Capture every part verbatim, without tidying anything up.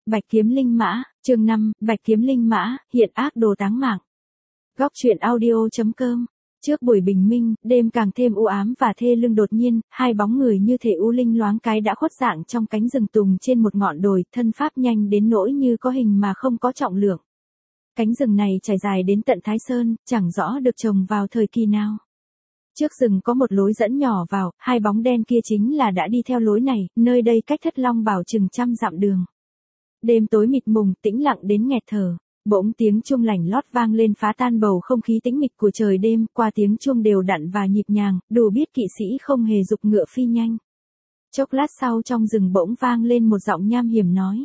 Bạch kiếm linh mã, chương năm, Bạch kiếm linh mã, hiện ác đồ táng mạng. Góc truyện audio chấm com. Trước buổi bình minh, đêm càng thêm u ám và thê lương, đột nhiên, hai bóng người như thể u linh loáng cái đã khuất dạng trong cánh rừng tùng trên một ngọn đồi, thân pháp nhanh đến nỗi như có hình mà không có trọng lượng. Cánh rừng này trải dài đến tận Thái Sơn, chẳng rõ được trồng vào thời kỳ nào. Trước rừng có một lối dẫn nhỏ vào, hai bóng đen kia chính là đã đi theo lối này, nơi đây cách Thất Long Bảo chừng trăm dặm đường. Đêm tối mịt mùng, tĩnh lặng đến nghẹt thở. Bỗng tiếng chuông lành lót vang lên phá tan bầu không khí tĩnh mịch của trời đêm, qua tiếng chuông đều đặn và nhịp nhàng, đủ biết kỵ sĩ không hề giục ngựa phi nhanh. Chốc lát sau trong rừng bỗng vang lên một giọng nham hiểm nói.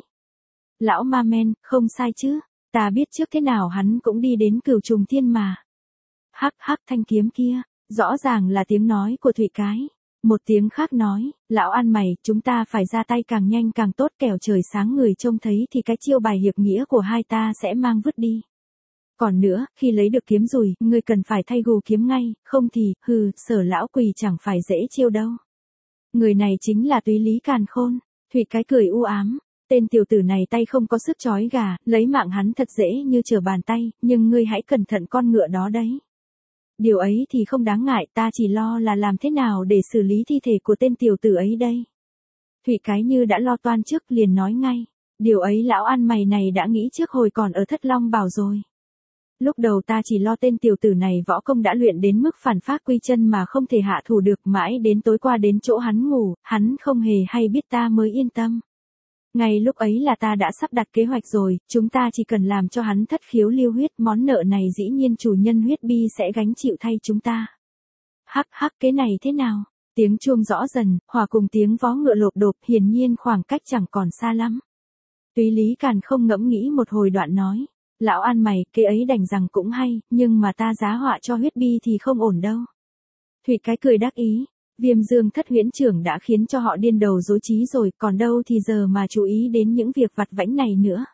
Lão ma men, không sai chứ, ta biết trước thế nào hắn cũng đi đến Cửu Trùng Thiên mà. Hắc hắc, thanh kiếm kia, rõ ràng là tiếng nói của Thụy Cái. Một tiếng khác nói, lão ăn mày, chúng ta phải ra tay càng nhanh càng tốt, kẻo trời sáng người trông thấy thì cái chiêu bài hiệp nghĩa của hai ta sẽ mang vứt đi. Còn nữa, khi lấy được kiếm rùi, ngươi cần phải thay gù kiếm ngay, không thì, hừ, Sở lão quỳ chẳng phải dễ chiêu đâu. Người này chính là Túy Lý Càn Khôn. Thụy Cái cười u ám, tên tiểu tử này tay không có sức trói gà, lấy mạng hắn thật dễ như trở bàn tay, nhưng ngươi hãy cẩn thận con ngựa đó đấy. Điều ấy thì không đáng ngại, ta chỉ lo là làm thế nào để xử lý thi thể của tên tiểu tử ấy đây. Thụy Cái như đã lo toan trước, liền nói ngay. Điều ấy lão ăn mày này đã nghĩ trước hồi còn ở Thất Long Bảo rồi. Lúc đầu ta chỉ lo tên tiểu tử này võ công đã luyện đến mức phản phát quy chân mà không thể hạ thủ được, mãi đến tối qua đến chỗ hắn ngủ, hắn không hề hay biết ta mới yên tâm. Ngay lúc ấy là ta đã sắp đặt kế hoạch rồi, chúng ta chỉ cần làm cho hắn thất khiếu lưu huyết, món nợ này dĩ nhiên chủ nhân huyết bi sẽ gánh chịu thay chúng ta. Hắc hắc, cái này thế nào? Tiếng chuông rõ dần, hòa cùng tiếng vó ngựa lộp độp, hiển nhiên khoảng cách chẳng còn xa lắm. Túy Lý Càn không ngẫm nghĩ một hồi đoạn nói. Lão ăn mày, cái ấy đành rằng cũng hay, nhưng mà ta giá họa cho huyết bi thì không ổn đâu. Thụy Cái cười đắc ý. Viêm Dương Thất Huyễn Trưởng đã khiến cho họ điên đầu rối trí rồi, còn đâu thì giờ mà chú ý đến những việc vặt vãnh này nữa.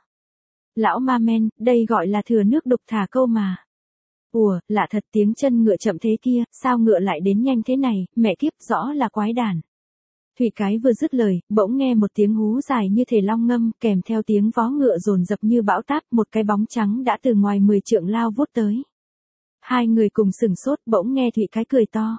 Lão ma men, đây gọi là thừa nước đục thả câu mà. Ủa, lạ thật, tiếng chân ngựa chậm thế kia, sao ngựa lại đến nhanh thế này, mẹ kiếp, rõ là quái đản. Thụy Cái vừa dứt lời, bỗng nghe một tiếng hú dài như thể long ngâm, kèm theo tiếng vó ngựa dồn dập như bão táp, một cái bóng trắng đã từ ngoài mười trượng lao vút tới. Hai người cùng sửng sốt, bỗng nghe Thụy Cái cười to.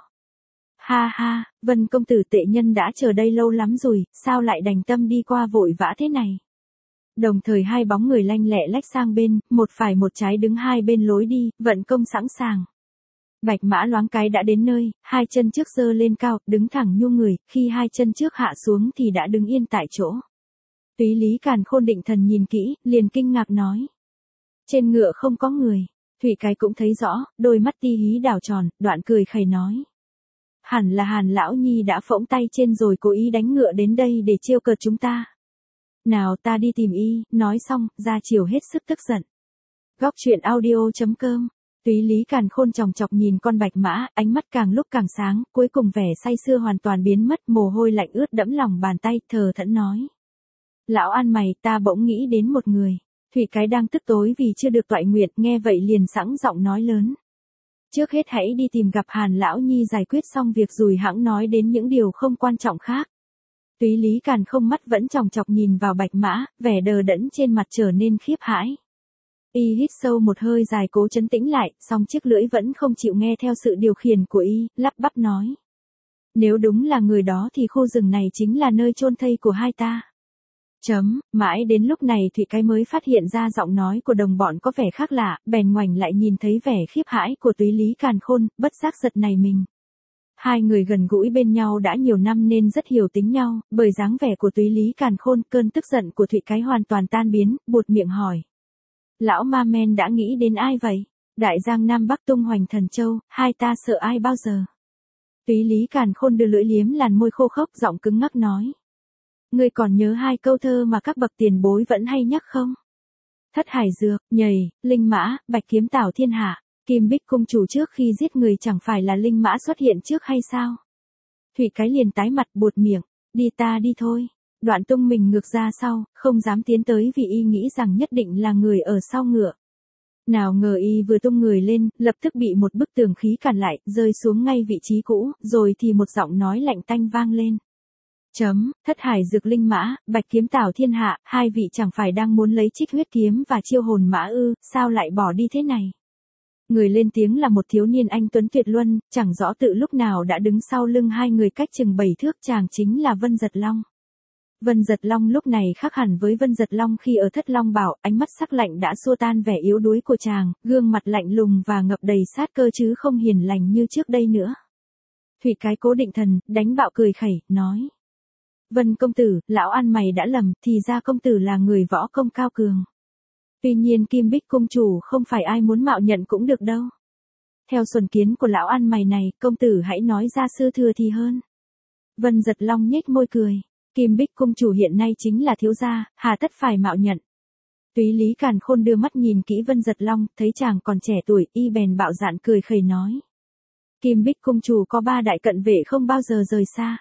Ha ha, Vân công tử tệ nhân đã chờ đây lâu lắm rồi, sao lại đành tâm đi qua vội vã thế này? Đồng thời hai bóng người lanh lẹ lách sang bên, một phải một trái đứng hai bên lối đi, vận công sẵn sàng. Bạch mã loáng cái đã đến nơi, hai chân trước giơ lên cao, đứng thẳng nhu người, khi hai chân trước hạ xuống thì đã đứng yên tại chỗ. Túy Lý Càn Khôn định thần nhìn kỹ, liền kinh ngạc nói. Trên ngựa không có người. Thụy Cái cũng thấy rõ, đôi mắt ti hí đảo tròn, đoạn cười khẩy nói. Hẳn là Hàn lão nhi đã phỗng tay trên rồi cố ý đánh ngựa đến đây để trêu cợt chúng ta. Nào ta đi tìm y, nói xong, ra chiều hết sức tức giận. Góc truyện audio chấm com. Túy Lý Càn Khôn chòng chọc nhìn con bạch mã, ánh mắt càng lúc càng sáng, cuối cùng vẻ say sưa hoàn toàn biến mất, mồ hôi lạnh ướt đẫm lòng bàn tay, thờ thẫn nói. Lão ăn mày, ta bỗng nghĩ đến một người. Thụy Cái đang tức tối vì chưa được toại nguyện, nghe vậy liền sẵn giọng nói lớn. Trước hết hãy đi tìm gặp Hàn lão nhi giải quyết xong việc rồi hẵng nói đến những điều không quan trọng khác. Túy Lý Càn không mắt vẫn chòng chọc nhìn vào bạch mã, vẻ đờ đẫn trên mặt trở nên khiếp hãi. Y hít sâu một hơi dài cố trấn tĩnh lại, song chiếc lưỡi vẫn không chịu nghe theo sự điều khiển của y, lắp bắp nói. Nếu đúng là người đó thì khu rừng này chính là nơi chôn thây của hai ta. Chấm, mãi đến lúc này Thụy Cái mới phát hiện ra giọng nói của đồng bọn có vẻ khác lạ, bèn ngoảnh lại nhìn thấy vẻ khiếp hãi của Túy Lý Càn Khôn, bất giác giật nảy mình. Hai người gần gũi bên nhau đã nhiều năm nên rất hiểu tính nhau, bởi dáng vẻ của Túy Lý Càn Khôn, cơn tức giận của Thụy Cái hoàn toàn tan biến, buột miệng hỏi. Lão ma men đã nghĩ đến ai vậy? Đại giang Nam Bắc tung hoành thần châu, hai ta sợ ai bao giờ? Túy Lý Càn Khôn đưa lưỡi liếm làn môi khô khốc, giọng cứng ngắc nói. Ngươi còn nhớ hai câu thơ mà các bậc tiền bối vẫn hay nhắc không? Thất hải dược, nhầy, linh mã, bạch kiếm tảo thiên hạ, Kim Bích cung chủ trước khi giết người chẳng phải là linh mã xuất hiện trước hay sao? Thụy Cái liền tái mặt buột miệng, đi ta đi thôi. Đoạn tung mình ngược ra sau, không dám tiến tới vì y nghĩ rằng nhất định là người ở sau ngựa. Nào ngờ y vừa tung người lên, lập tức bị một bức tường khí cản lại, rơi xuống ngay vị trí cũ, rồi thì một giọng nói lạnh tanh vang lên. Chấm, thất hải dược linh mã, bạch kiếm tảo thiên hạ, hai vị chẳng phải đang muốn lấy trích huyết kiếm và chiêu hồn mã ư, sao lại bỏ đi thế này? Người lên tiếng là một thiếu niên anh tuấn tuyệt luân, chẳng rõ tự lúc nào đã đứng sau lưng hai người cách chừng bảy thước, chàng chính là Vân Dật Long. Vân Dật Long lúc này khác hẳn với Vân Dật Long khi ở Thất Long Bảo, ánh mắt sắc lạnh đã xua tan vẻ yếu đuối của chàng, gương mặt lạnh lùng và ngập đầy sát cơ chứ không hiền lành như trước đây nữa. Thủy Cái cố định thần, đánh bạo cười khẩy, nói. Vân công tử, lão ăn mày đã lầm, thì ra công tử là người võ công cao cường. Tuy nhiên Kim Bích cung chủ không phải ai muốn mạo nhận cũng được đâu. Theo xuẩn kiến của lão ăn mày này, công tử hãy nói ra sư thừa thì hơn. Vân Dật Long nhếch môi cười. Kim Bích cung chủ hiện nay chính là thiếu gia, hà tất phải mạo nhận. Túy Lý Càn Khôn đưa mắt nhìn kỹ Vân Dật Long, thấy chàng còn trẻ tuổi, y bèn bạo dạn cười khẩy nói. Kim Bích cung chủ có ba đại cận vệ không bao giờ rời xa.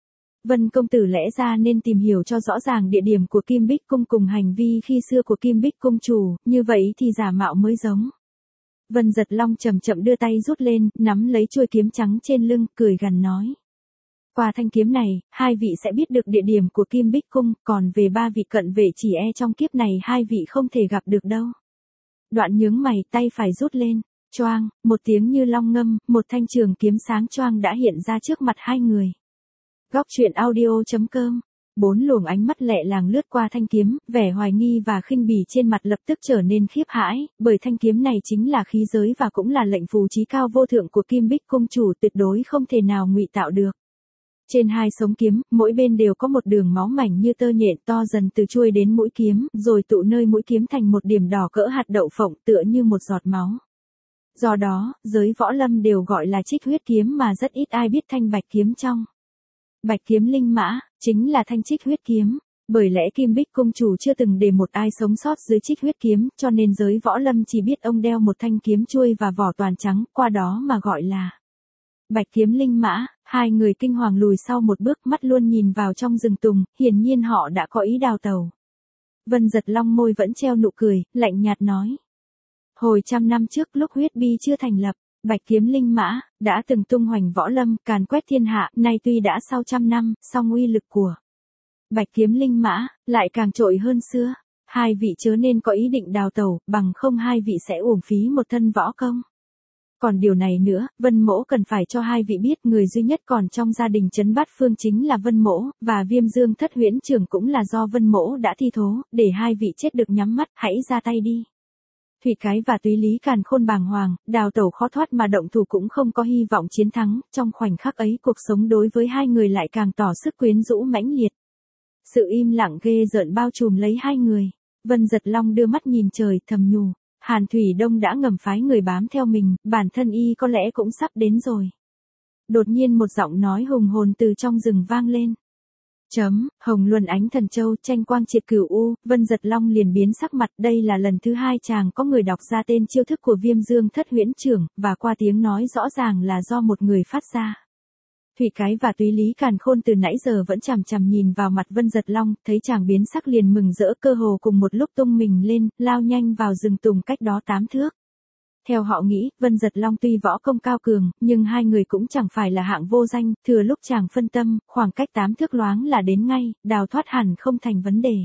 Vân công tử lẽ ra nên tìm hiểu cho rõ ràng địa điểm của Kim Bích cung cùng hành vi khi xưa của Kim Bích cung chủ, như vậy thì giả mạo mới giống. Vân Dật Long chậm chậm đưa tay rút lên, nắm lấy chuôi kiếm trắng trên lưng, cười gằn nói. Qua thanh kiếm này, hai vị sẽ biết được địa điểm của Kim Bích cung, còn về ba vị cận vệ chỉ e trong kiếp này hai vị không thể gặp được đâu. Đoạn nhướng mày, tay phải rút lên, choang, một tiếng như long ngâm, một thanh trường kiếm sáng choang đã hiện ra trước mặt hai người. Góc truyện audio chấm com. Bốn luồng ánh mắt lẹ làng lướt qua thanh kiếm, vẻ hoài nghi và khinh bỉ trên mặt lập tức trở nên khiếp hãi, bởi thanh kiếm này chính là khí giới và cũng là lệnh phù chí cao vô thượng của Kim Bích cung chủ, tuyệt đối không thể nào ngụy tạo được. Trên hai sống kiếm, mỗi bên đều có một đường máu mảnh như tơ nhện to dần từ chuôi đến mũi kiếm, rồi tụ nơi mũi kiếm thành một điểm đỏ cỡ hạt đậu phộng tựa như một giọt máu. Do đó, giới võ lâm đều gọi là trích huyết kiếm mà rất ít ai biết thanh bạch kiếm trong. Bạch kiếm linh mã, chính là thanh trích huyết kiếm. Bởi lẽ Kim Bích cung chủ chưa từng để một ai sống sót dưới trích huyết kiếm, cho nên giới võ lâm chỉ biết ông đeo một thanh kiếm chuôi và vỏ toàn trắng, qua đó mà gọi là bạch kiếm linh mã. Hai người kinh hoàng lùi sau một bước, mắt luôn nhìn vào trong rừng tùng, hiển nhiên họ đã có ý đào tẩu. Vân Dật Long môi vẫn treo nụ cười, lạnh nhạt nói. Hồi trăm năm trước lúc huyết bi chưa thành lập, bạch kiếm linh mã, đã từng tung hoành võ lâm, càn quét thiên hạ, nay tuy đã sau trăm năm, song uy lực của bạch kiếm linh mã, lại càng trội hơn xưa. Hai vị chớ nên có ý định đào tẩu, bằng không hai vị sẽ uổng phí một thân võ công. Còn điều này nữa, Vân Mỗ cần phải cho hai vị biết người duy nhất còn trong gia đình Trấn Bát Phương chính là Vân Mỗ, và Viêm Dương Thất Huyễn Trưởng cũng là do Vân Mỗ đã thi thố, để hai vị chết được nhắm mắt, hãy ra tay đi. Thủy Cái và Túy Lý Càn Khôn bàng hoàng, đào tẩu khó thoát mà động thủ cũng không có hy vọng chiến thắng, trong khoảnh khắc ấy cuộc sống đối với hai người lại càng tỏ sức quyến rũ mãnh liệt. Sự im lặng ghê rợn bao trùm lấy hai người. Vân Dật Long đưa mắt nhìn trời, thầm nhủ. Hàn Thủy Đông đã ngầm phái người bám theo mình, bản thân y có lẽ cũng sắp đến rồi. Đột nhiên một giọng nói hùng hồn từ trong rừng vang lên. Chấm, Hồng Luân Ánh Thần Châu, tranh quang triệt cửu u. Vân Dật Long liền biến sắc mặt, đây là lần thứ hai chàng có người đọc ra tên chiêu thức của Viêm Dương Thất Huyễn Trưởng, và qua tiếng nói rõ ràng là do một người phát ra. Thủy Cái và Túy Lý Càn Khôn từ nãy giờ vẫn chằm chằm nhìn vào mặt Vân Dật Long, thấy chàng biến sắc liền mừng rỡ, cơ hồ cùng một lúc tung mình lên, lao nhanh vào rừng tùng cách đó tám thước. Theo họ nghĩ, Vân Dật Long tuy võ công cao cường, nhưng hai người cũng chẳng phải là hạng vô danh, thừa lúc chàng phân tâm, khoảng cách tám thước loáng là đến ngay, đào thoát hẳn không thành vấn đề.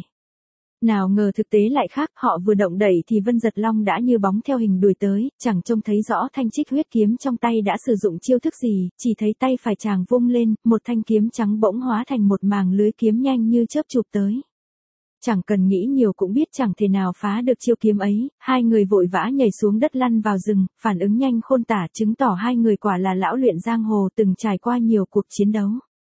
Nào ngờ thực tế lại khác, họ vừa động đẩy thì Vân Dật Long đã như bóng theo hình đuổi tới, chẳng trông thấy rõ thanh trích huyết kiếm trong tay đã sử dụng chiêu thức gì, chỉ thấy tay phải chàng vung lên, một thanh kiếm trắng bỗng hóa thành một màng lưới kiếm nhanh như chớp chụp tới. Chẳng cần nghĩ nhiều cũng biết chẳng thể nào phá được chiêu kiếm ấy, hai người vội vã nhảy xuống đất lăn vào rừng, phản ứng nhanh khôn tả chứng tỏ hai người quả là lão luyện giang hồ từng trải qua nhiều cuộc chiến đấu.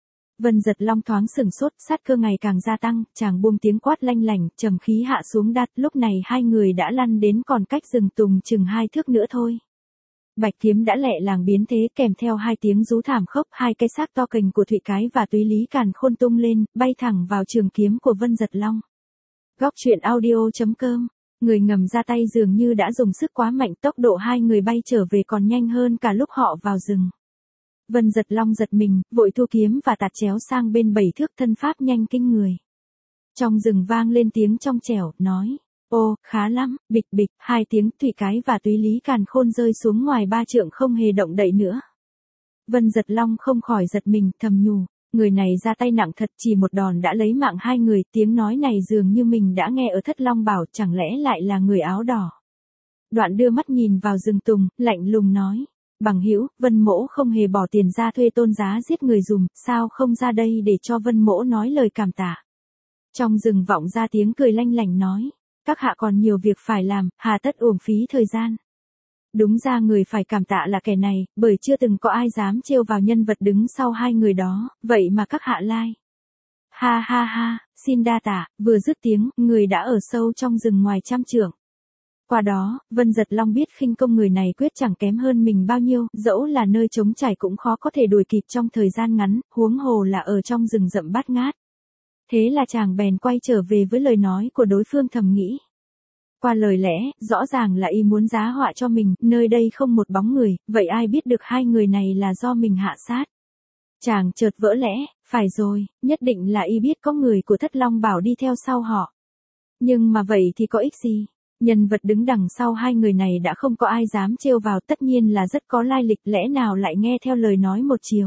Vân Dật Long thoáng sừng sốt, sát cơ ngày càng gia tăng, chàng buông tiếng quát lanh lảnh, trầm khí hạ xuống đắt, lúc này hai người đã lăn đến còn cách rừng tùng chừng hai thước nữa thôi. Bạch kiếm đã lẹ làng biến thế, kèm theo hai tiếng rú thảm khốc, hai cái xác to cành của Thủy Cái và Túy Lý Càn Khôn tung lên, bay thẳng vào trường kiếm của Vân Dật Long. Góc truyện audio chấm com. Người ngầm ra tay dường như đã dùng sức quá mạnh, tốc độ hai người bay trở về còn nhanh hơn cả lúc họ vào rừng. Vân Dật Long giật mình, vội thu kiếm và tạt chéo sang bên bảy thước, thân pháp nhanh kinh người. Trong rừng vang lên tiếng trong trẻo, nói, ô, khá lắm, bịch bịch, hai tiếng, Thủy Cái và Túy Lý Càn Khôn rơi xuống ngoài ba trượng không hề động đậy nữa. Vân Dật Long không khỏi giật mình, thầm nhủ, Người này ra tay nặng thật, chỉ một đòn đã lấy mạng hai người, tiếng nói này dường như mình đã nghe ở Thất Long Bảo, chẳng lẽ lại là người áo đỏ. Đoạn đưa mắt nhìn vào rừng tùng, lạnh lùng nói. Bằng hữu, Vân Mỗ không hề bỏ tiền ra thuê Tôn Giá giết người dùm, sao không ra đây để cho Vân Mỗ nói lời cảm tạ. Trong rừng vọng ra tiếng cười lanh lảnh nói. Các hạ còn nhiều việc phải làm, hà tất uổng phí thời gian. Đúng ra người phải cảm tạ là kẻ này, bởi chưa từng có ai dám trêu vào nhân vật đứng sau hai người đó, vậy mà các hạ lai. Ha ha ha, xin đa tạ, vừa dứt tiếng, người đã ở sâu trong rừng ngoài trăm trượng. Qua đó, Vân Giật Long biết khinh công người này quyết chẳng kém hơn mình bao nhiêu, dẫu là nơi trống trải cũng khó có thể đuổi kịp trong thời gian ngắn, huống hồ là ở trong rừng rậm bát ngát. Thế là chàng bèn quay trở về với lời nói của đối phương, thầm nghĩ. Qua lời lẽ, rõ ràng là y muốn giá họa cho mình, nơi đây không một bóng người, vậy ai biết được hai người này là do mình hạ sát. Chàng chợt vỡ lẽ, phải rồi, nhất định là y biết có người của Thất Long Bảo đi theo sau họ. Nhưng mà vậy thì có ích gì? Nhân vật đứng đằng sau hai người này đã không có ai dám trêu vào, tất nhiên là rất có lai lịch, lẽ nào lại nghe theo lời nói một chiều.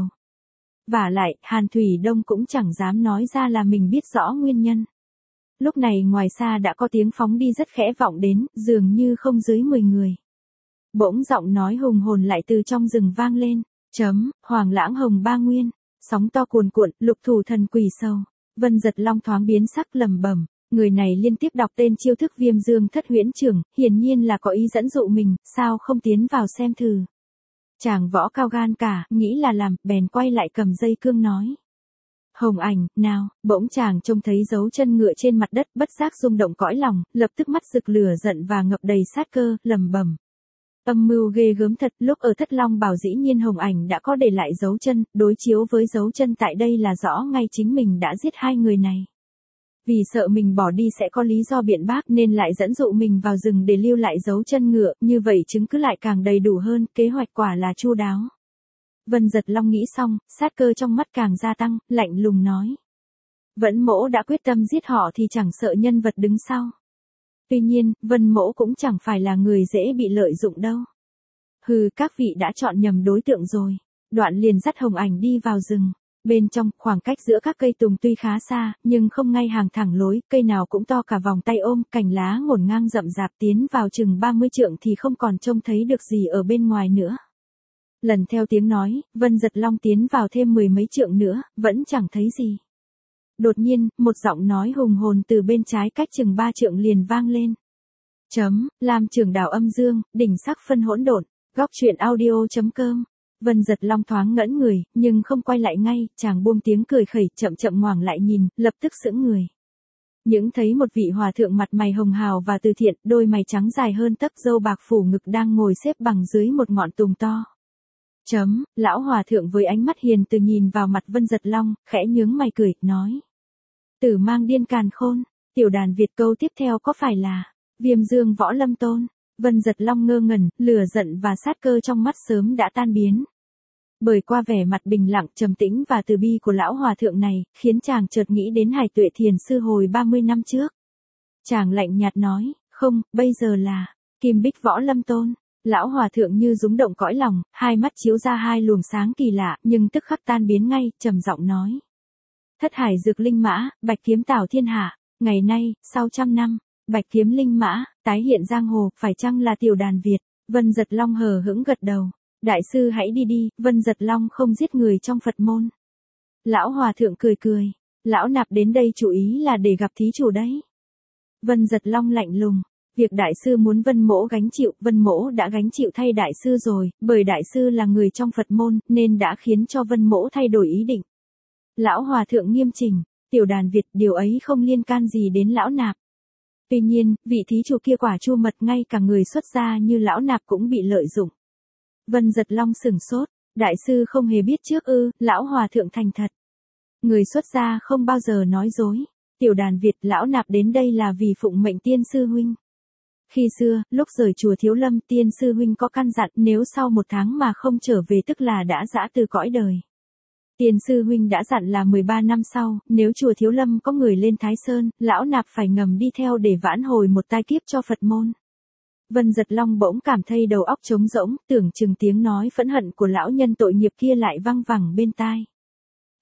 Vả lại, Hàn Thủy Đông cũng chẳng dám nói ra là mình biết rõ nguyên nhân. Lúc này ngoài xa đã có tiếng phóng đi rất khẽ vọng đến, dường như không dưới mười người. Bỗng giọng nói hùng hồn lại từ trong rừng vang lên, chấm, Hoàng Lãng Hồng Ba Nguyên, sóng to cuồn cuộn, lục thủ thần quỷ sâu. Vân Giật Long thoáng biến sắc, lẩm bẩm, người này liên tiếp đọc tên chiêu thức Viêm Dương Thất Huyễn Trưởng, hiển nhiên là có ý dẫn dụ mình, sao không tiến vào xem thử. Chàng võ cao gan cả, nghĩ là làm, bèn quay lại cầm dây cương nói. Hồng Ảnh, nào, bỗng chàng trông thấy dấu chân ngựa trên mặt đất, bất giác rung động cõi lòng, lập tức mắt rực lửa giận và ngập đầy sát cơ, lẩm bẩm. Âm mưu ghê gớm thật, lúc ở Thất Long Bảo dĩ nhiên Hồng Ảnh đã có để lại dấu chân, đối chiếu với dấu chân tại đây là rõ ngay chính mình đã giết hai người này. Vì sợ mình bỏ đi sẽ có lý do biện bác nên lại dẫn dụ mình vào rừng để lưu lại dấu chân ngựa, như vậy chứng cứ lại càng đầy đủ hơn, kế hoạch quả là chu đáo. Vân Giật Long nghĩ xong, sát cơ trong mắt càng gia tăng, lạnh lùng nói. Vẫn Mỗ đã quyết tâm giết họ thì chẳng sợ nhân vật đứng sau. Tuy nhiên, Vân Mỗ cũng chẳng phải là người dễ bị lợi dụng đâu. Hừ, các vị đã chọn nhầm đối tượng rồi. Đoạn liền dắt Hồng Ảnh đi vào rừng. Bên trong, khoảng cách giữa các cây tùng tuy khá xa, nhưng không ngay hàng thẳng lối, cây nào cũng to cả vòng tay ôm, cành lá ngổn ngang rậm rạp, tiến vào chừng ba mươi trượng thì không còn trông thấy được gì ở bên ngoài nữa. Lần theo tiếng nói, Vân Giật Long tiến vào thêm mười mấy trượng nữa, vẫn chẳng thấy gì. Đột nhiên, một giọng nói hùng hồn từ bên trái cách chừng ba trượng liền vang lên. Chấm, Lam Trường Đảo Âm Dương, đỉnh sắc phân hỗn độn, góc truyện audio chấm com. Vân Giật Long thoáng ngẩn người, nhưng không quay lại ngay, chàng buông tiếng cười khẩy, chậm chậm ngoảnh lại nhìn, lập tức sững người. Những thấy một vị hòa thượng mặt mày hồng hào và từ thiện, đôi mày trắng dài hơn tấc, râu bạc phủ ngực, đang ngồi xếp bằng dưới một ngọn tùng to. Chấm, lão hòa thượng với ánh mắt hiền từ nhìn vào mặt Vân Giật Long, khẽ nhướng mày cười, nói. Tử Mang Điên Càn Khôn, tiểu đàn Việt, câu tiếp theo có phải là Viêm Dương Võ Lâm Tôn? Vân Giật Long ngơ ngẩn, lửa giận và sát cơ trong mắt sớm đã tan biến. Bởi qua vẻ mặt bình lặng, trầm tĩnh và từ bi của lão hòa thượng này, khiến chàng chợt nghĩ đến Hải Tuệ Thiền Sư hồi ba mươi năm trước. Chàng lạnh nhạt nói, không, bây giờ là Kim Bích Võ Lâm Tôn. Lão hòa thượng như rúng động cõi lòng, hai mắt chiếu ra hai luồng sáng kỳ lạ, nhưng tức khắc tan biến ngay, trầm giọng nói. Thất Hải Dược Linh Mã, Bạch Kiếm Tảo Thiên Hạ, ngày nay, sau trăm năm, Bạch Kiếm Linh Mã, tái hiện giang hồ, phải chăng là tiểu đàn Việt? Vân Giật Long hờ hững gật đầu. Đại sư hãy đi đi, Vân Giật Long không giết người trong Phật môn. Lão hòa thượng cười cười. Lão nạp đến đây chủ ý là để gặp thí chủ đấy. Vân Giật Long lạnh lùng. Việc đại sư muốn Vân Mỗ gánh chịu, Vân Mỗ đã gánh chịu thay đại sư rồi, bởi đại sư là người trong Phật môn, nên đã khiến cho Vân Mỗ thay đổi ý định. Lão hòa thượng nghiêm chỉnh, tiểu đàn Việt, điều ấy không liên can gì đến lão nạp. Tuy nhiên, vị thí chủ kia quả chu mật, ngay cả người xuất gia như lão nạp cũng bị lợi dụng. Vân Giật Long sửng sốt, đại sư không hề biết trước ư? Lão hòa thượng thành thật. Người xuất gia không bao giờ nói dối. Tiểu đàn Việt, lão nạp đến đây là vì phụng mệnh tiên sư huynh. Khi xưa, lúc rời chùa Thiếu Lâm, tiên sư huynh có căn dặn, nếu sau một tháng mà không trở về tức là đã giã từ cõi đời. Tiên sư huynh đã dặn là mười ba năm sau, nếu chùa Thiếu Lâm có người lên Thái Sơn, lão nạp phải ngầm đi theo để vãn hồi một tai kiếp cho Phật môn. Vân Giật Long bỗng cảm thấy đầu óc trống rỗng, tưởng chừng tiếng nói phẫn hận của lão nhân tội nghiệp kia lại văng vẳng bên tai.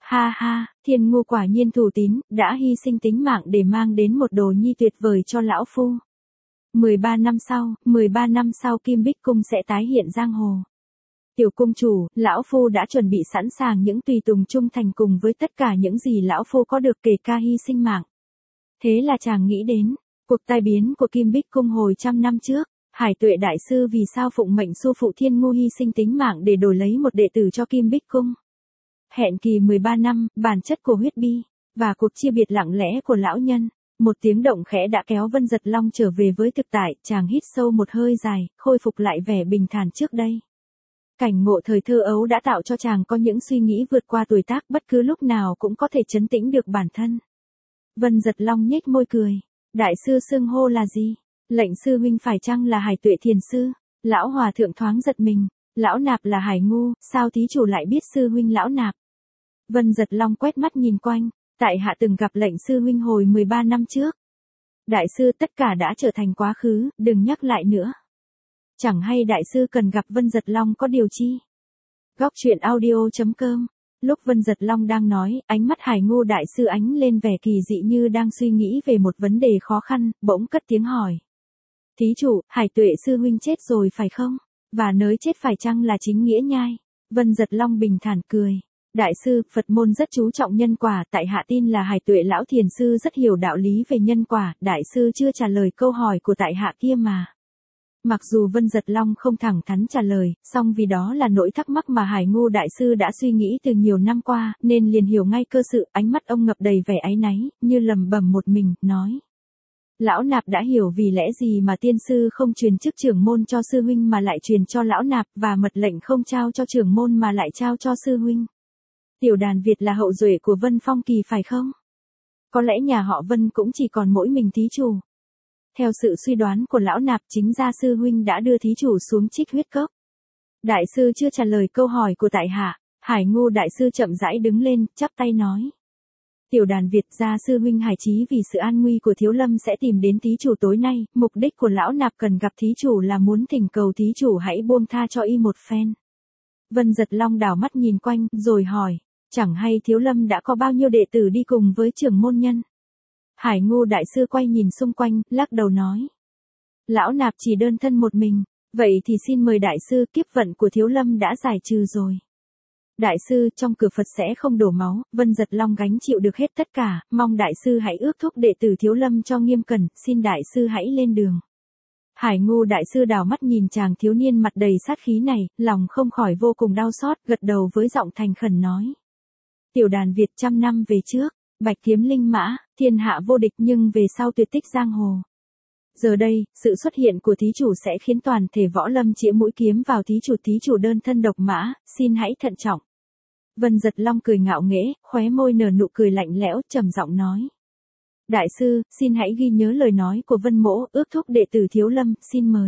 Ha ha, Thiên Ngu quả nhiên thủ tín, đã hy sinh tính mạng để mang đến một đồ nhi tuyệt vời cho lão phu. mười ba năm sau, mười ba năm sau Kim Bích Cung sẽ tái hiện giang hồ. Tiểu cung chủ, lão phu đã chuẩn bị sẵn sàng những tùy tùng trung thành cùng với tất cả những gì lão phu có được, kể cả hy sinh mạng. Thế là chàng nghĩ đến cuộc tai biến của Kim Bích Cung hồi trăm năm trước. Hải Tuệ đại sư vì sao phụng mệnh sư phụ Thiên Ngu hy sinh tính mạng để đổi lấy một đệ tử cho Kim Bích Cung. Hẹn kỳ mười ba năm, bản chất của huyết bi, và cuộc chia biệt lặng lẽ của lão nhân. Một tiếng động khẽ đã kéo Vân Giật Long trở về với thực tại, chàng hít sâu một hơi dài, khôi phục lại vẻ bình thản trước đây. Cảnh ngộ thời thơ ấu đã tạo cho chàng có những suy nghĩ vượt qua tuổi tác, bất cứ lúc nào cũng có thể trấn tĩnh được bản thân. Vân Giật Long nhếch môi cười. Đại sư xưng hô là gì? Lệnh sư huynh phải chăng là Hải Tuệ thiền sư? Lão hòa thượng thoáng giật mình. Lão Nạp là Hải Ngu, sao thí chủ lại biết sư huynh Lão Nạp? Vân Giật Long quét mắt nhìn quanh. Tại hạ từng gặp lệnh sư huynh hồi mười ba năm trước. Đại sư, tất cả đã trở thành quá khứ, đừng nhắc lại nữa. Chẳng hay đại sư cần gặp Vân Giật Long có điều chi? Góc truyện audio chấm com. Lúc Vân Giật Long đang nói, ánh mắt Hải Ngu đại sư ánh lên vẻ kỳ dị như đang suy nghĩ về một vấn đề khó khăn, bỗng cất tiếng hỏi. Thí chủ, Hải Tuệ sư huynh chết rồi phải không? Và nới chết phải chăng là chính nghĩa nhai? Vân Giật Long bình thản cười. Đại sư, Phật môn rất chú trọng nhân quả, tại hạ tin là Hải Tuệ lão thiền sư rất hiểu đạo lý về nhân quả, đại sư chưa trả lời câu hỏi của tại hạ kia mà. Mặc dù Vân Giật Long không thẳng thắn trả lời, song vì đó là nỗi thắc mắc mà Hải Ngu đại sư đã suy nghĩ từ nhiều năm qua, nên liền hiểu ngay cơ sự, ánh mắt ông ngập đầy vẻ áy náy, như lẩm bẩm một mình, nói. Lão Nạp đã hiểu vì lẽ gì mà tiên sư không truyền chức trưởng môn cho sư huynh mà lại truyền cho Lão Nạp, và mật lệnh không trao cho trưởng môn mà lại trao cho sư huynh. Tiểu đàn Việt là hậu duệ của Vân Phong Kỳ phải không? Có lẽ nhà họ Vân cũng chỉ còn mỗi mình thí chủ. Theo sự suy đoán của Lão Nạp, chính gia sư huynh đã đưa thí chủ xuống trích huyết cốc. Đại sư chưa trả lời câu hỏi của tại hạ. Hải Ngu đại sư chậm rãi đứng lên, chắp tay nói. Tiểu đàn Việt, gia sư huynh Hải Chí vì sự an nguy của Thiếu Lâm sẽ tìm đến thí chủ tối nay, mục đích của Lão Nạp cần gặp thí chủ là muốn thỉnh cầu thí chủ hãy buông tha cho y một phen. Vân Giật Long đảo mắt nhìn quanh, rồi hỏi. Chẳng hay Thiếu Lâm đã có bao nhiêu đệ tử đi cùng với trưởng môn nhân? Hải Ngu đại sư quay nhìn xung quanh, lắc đầu nói. Lão Nạp chỉ đơn thân một mình, vậy thì xin mời đại sư, kiếp vận của Thiếu Lâm đã giải trừ rồi. Đại sư, trong cửa Phật sẽ không đổ máu, Vân Giật Long gánh chịu được hết tất cả, mong đại sư hãy ước thúc đệ tử Thiếu Lâm cho nghiêm cẩn, xin đại sư hãy lên đường. Hải Ngu đại sư đảo mắt nhìn chàng thiếu niên mặt đầy sát khí này, lòng không khỏi vô cùng đau xót, gật đầu với giọng thành khẩn nói. Tiểu đàn Việt trăm năm về trước, bạch kiếm linh mã, thiên hạ vô địch nhưng về sau tuyệt tích giang hồ. Giờ đây, sự xuất hiện của thí chủ sẽ khiến toàn thể võ lâm chĩa mũi kiếm vào thí chủ, thí chủ đơn thân độc mã, xin hãy thận trọng. Vân Giật Long cười ngạo nghễ, khóe môi nở nụ cười lạnh lẽo, trầm giọng nói. Đại sư, xin hãy ghi nhớ lời nói của Vân Mỗ, ước thúc đệ tử Thiếu Lâm, xin mời.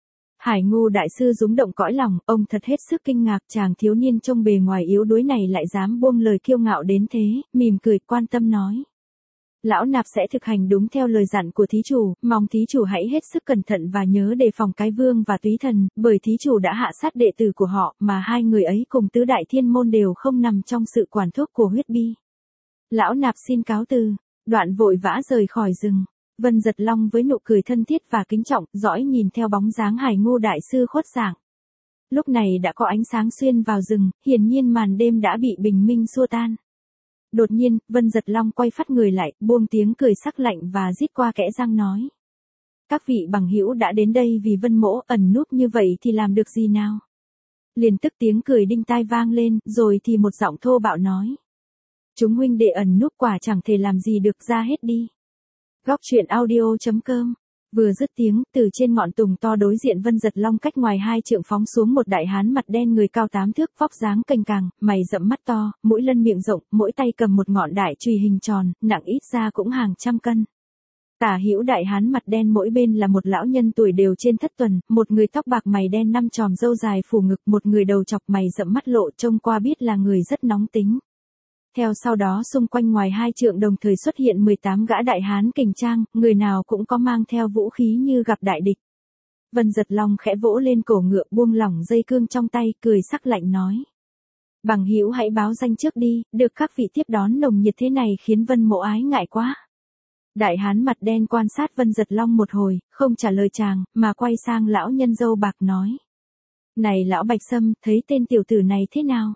Hải Ngu đại sư rúng động cõi lòng, ông thật hết sức kinh ngạc, chàng thiếu niên trông bề ngoài yếu đuối này lại dám buông lời kiêu ngạo đến thế, mỉm cười quan tâm nói. Lão Nạp sẽ thực hành đúng theo lời dặn của thí chủ, mong thí chủ hãy hết sức cẩn thận và nhớ đề phòng Cái Vương và Túy Thần, bởi thí chủ đã hạ sát đệ tử của họ, mà hai người ấy cùng tứ đại thiên môn đều không nằm trong sự quản thúc của huyết bi. Lão Nạp xin cáo từ, đoạn vội vã rời khỏi rừng. Vân Giật Long với nụ cười thân thiết và kính trọng, dõi nhìn theo bóng dáng Hải Ngu đại sư khuất dạng. Lúc này đã có ánh sáng xuyên vào rừng, hiển nhiên màn đêm đã bị bình minh xua tan. Đột nhiên, Vân Giật Long quay phát người lại, buông tiếng cười sắc lạnh và rít qua kẽ răng nói. Các vị bằng hữu đã đến đây vì Vân Mỗ, ẩn núp như vậy thì làm được gì nào? Liền tức tiếng cười đinh tai vang lên, rồi thì một giọng thô bạo nói. Chúng huynh đệ ẩn núp quả chẳng thể làm gì được, ra hết đi. Góc truyện audio chấm com. Vừa dứt tiếng, từ trên ngọn tùng to đối diện Vân Giật Long cách ngoài hai trượng phóng xuống một đại hán mặt đen người cao tám thước, vóc dáng cành càng, mày rậm mắt to, mũi lân miệng rộng, mỗi tay cầm một ngọn đại chùy hình tròn, nặng ít ra cũng hàng trăm cân. Tả hữu đại hán mặt đen mỗi bên là một lão nhân tuổi đều trên thất tuần, một người tóc bạc mày đen năm chòm râu dài phủ ngực, một người đầu chọc mày rậm mắt lộ, trông qua biết là người rất nóng tính. Theo sau đó xung quanh ngoài hai trượng đồng thời xuất hiện mười tám gã đại hán kình trang, người nào cũng có mang theo vũ khí như gặp đại địch. Vân Giật Long khẽ vỗ lên cổ ngựa, buông lỏng dây cương trong tay, cười sắc lạnh nói. Bằng hữu hãy báo danh trước đi, được các vị tiếp đón nồng nhiệt thế này khiến Vân Mỗ ái ngại quá. Đại hán mặt đen quan sát Vân Giật Long một hồi, không trả lời chàng, mà quay sang lão nhân dâu bạc nói. Này lão Bạch Sâm, thấy tên tiểu tử này thế nào?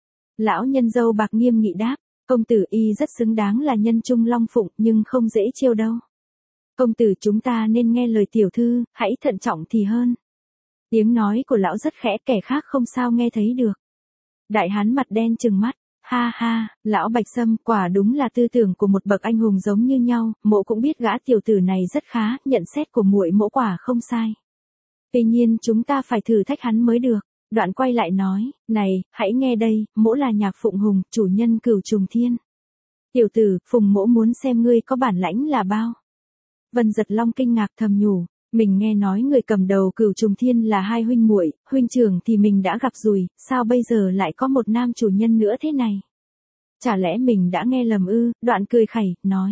Lão nhân dâu bạc nghiêm nghị đáp, công tử y rất xứng đáng là nhân trung long phụng nhưng không dễ chiêu đâu. Công tử chúng ta nên nghe lời tiểu thư, hãy thận trọng thì hơn. Tiếng nói của lão rất khẽ, kẻ khác không sao nghe thấy được. Đại hán mặt đen trừng mắt, ha ha, lão Bạch Sâm, quả đúng là tư tưởng của một bậc anh hùng giống như nhau, mỗ cũng biết gã tiểu tử này rất khá, nhận xét của muội mỗ quả không sai. Tuy nhiên chúng ta phải thử thách hắn mới được. Đoạn quay lại nói, này, hãy nghe đây, mỗ là Nhạc Phụng Hùng, chủ nhân Cửu Trùng Thiên. Tiểu tử, Phùng mỗ muốn xem ngươi có bản lãnh là bao. Vân Giật Long kinh ngạc thầm nhủ, mình nghe nói người cầm đầu Cửu Trùng Thiên là hai huynh muội, huynh trưởng thì mình đã gặp rồi, sao bây giờ lại có một nam chủ nhân nữa thế này? Chả lẽ mình đã nghe lầm ư? Đoạn cười khẩy, nói.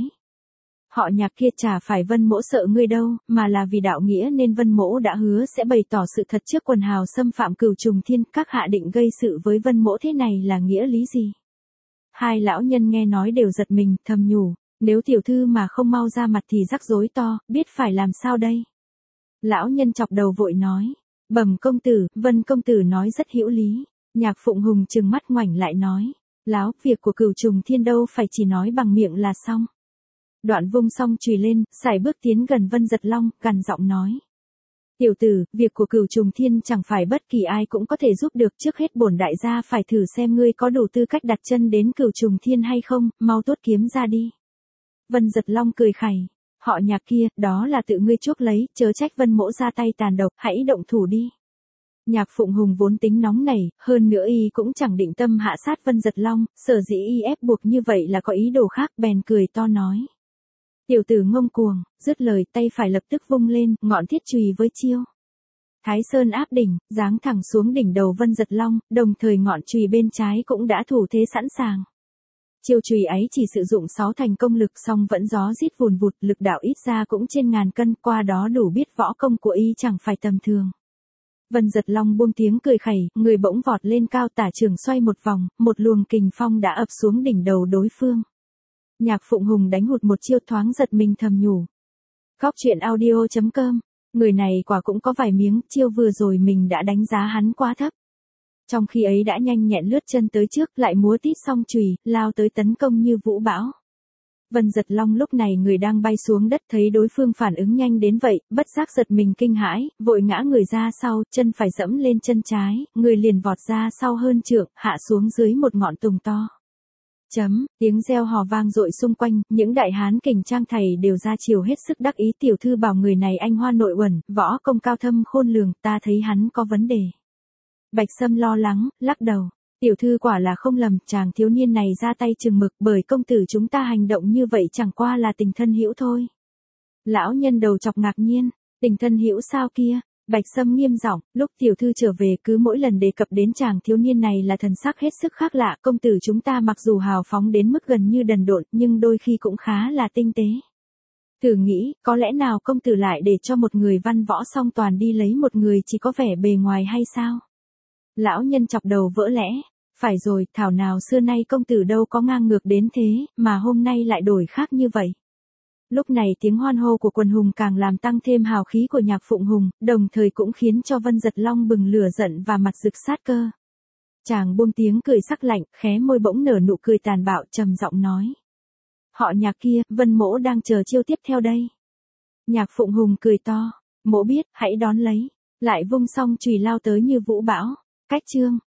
Họ Nhạc kia chả phải Vân mỗ sợ ngươi đâu, mà là vì đạo nghĩa nên Vân mỗ đã hứa sẽ bày tỏ sự thật trước quần hào xâm phạm Cửu Trùng Thiên, các hạ định gây sự với Vân mỗ thế này là nghĩa lý gì? Hai lão nhân nghe nói đều giật mình, thầm nhủ, nếu tiểu thư mà không mau ra mặt thì rắc rối to, biết phải làm sao đây? Lão nhân chọc đầu vội nói, bẩm công tử, Vân công tử nói rất hữu lý. Nhạc Phụng Hùng trừng mắt ngoảnh lại nói, láo, việc của Cửu Trùng Thiên đâu phải chỉ nói bằng miệng là xong. Đoạn vung song chùy lên, sải bước tiến gần Vân Giật Long, gằn giọng nói. Tiểu tử, việc của Cửu Trùng Thiên chẳng phải bất kỳ ai cũng có thể giúp được, trước hết bổn đại gia phải thử xem ngươi có đủ tư cách đặt chân đến Cửu Trùng Thiên hay không, mau tuốt kiếm ra đi. Vân Giật Long cười khẩy, họ Nhạc kia, đó là tự ngươi chuốc lấy, chớ trách Vân mỗ ra tay tàn độc, hãy động thủ đi. Nhạc Phụng Hùng vốn tính nóng nảy, hơn nữa y cũng chẳng định tâm hạ sát Vân Giật Long, sở dĩ y ép buộc như vậy là có ý đồ khác, bèn cười to nói. Tiểu tử ngông cuồng, dứt lời tay phải lập tức vung lên, ngọn thiết chùy với chiêu. Thái Sơn áp đỉnh, giáng thẳng xuống đỉnh đầu Vân Giật Long, đồng thời ngọn chùy bên trái cũng đã thủ thế sẵn sàng. Chiêu chùy ấy chỉ sử dụng sáu thành công lực song vẫn gió rít vùn vụt, lực đạo ít ra cũng trên ngàn cân, qua đó đủ biết võ công của y chẳng phải tầm thường. Vân Giật Long buông tiếng cười khẩy, người bỗng vọt lên cao, tả trường xoay một vòng, một luồng kình phong đã ập xuống đỉnh đầu đối phương. Nhạc Phụng Hùng đánh hụt một chiêu, thoáng giật mình thầm nhủ. Góc truyện audio chấm com, người này quả cũng có vài miếng, chiêu vừa rồi mình đã đánh giá hắn quá thấp. Trong khi ấy đã nhanh nhẹn lướt chân tới trước, lại múa tít song chùy, lao tới tấn công như vũ bão. Vân Giật Long lúc này người đang bay xuống đất, thấy đối phương phản ứng nhanh đến vậy, bất giác giật mình kinh hãi, vội ngã người ra sau, chân phải dẫm lên chân trái, người liền vọt ra sau hơn trượng, hạ xuống dưới một ngọn tùng to. Chấm, tiếng reo hò vang dội xung quanh, những đại hán kình trang thầy đều ra chiều hết sức đắc ý, tiểu thư bảo người này anh hoa nội uẩn, võ công cao thâm khôn lường, ta thấy hắn có vấn đề. Bạch Sâm lo lắng, lắc đầu. Tiểu thư quả là không lầm, chàng thiếu niên này ra tay chừng mực, bởi công tử chúng ta hành động như vậy chẳng qua là tình thân hữu thôi. Lão nhân đầu chọc ngạc nhiên, tình thân hữu sao kia? Bạch Sâm nghiêm giọng, lúc tiểu thư trở về cứ mỗi lần đề cập đến chàng thiếu niên này là thần sắc hết sức khác lạ, công tử chúng ta mặc dù hào phóng đến mức gần như đần độn, nhưng đôi khi cũng khá là tinh tế. Thử nghĩ, có lẽ nào công tử lại để cho một người văn võ song toàn đi lấy một người chỉ có vẻ bề ngoài hay sao? Lão nhân chọc đầu vỡ lẽ, phải rồi, thảo nào xưa nay công tử đâu có ngang ngược đến thế, mà hôm nay lại đổi khác như vậy. Lúc này tiếng hoan hô của quần hùng càng làm tăng thêm hào khí của Nhạc Phụng Hùng, đồng thời cũng khiến cho Vân Giật Long bừng lửa giận và mặt rực sát cơ. Chàng buông tiếng cười sắc lạnh, khé môi bỗng nở nụ cười tàn bạo, trầm giọng nói. Họ Nhạc kia, Vân mỗ đang chờ chiêu tiếp theo đây. Nhạc Phụng Hùng cười to, mỗ biết, hãy đón lấy, lại vung song chùy lao tới như vũ bão. Cách chương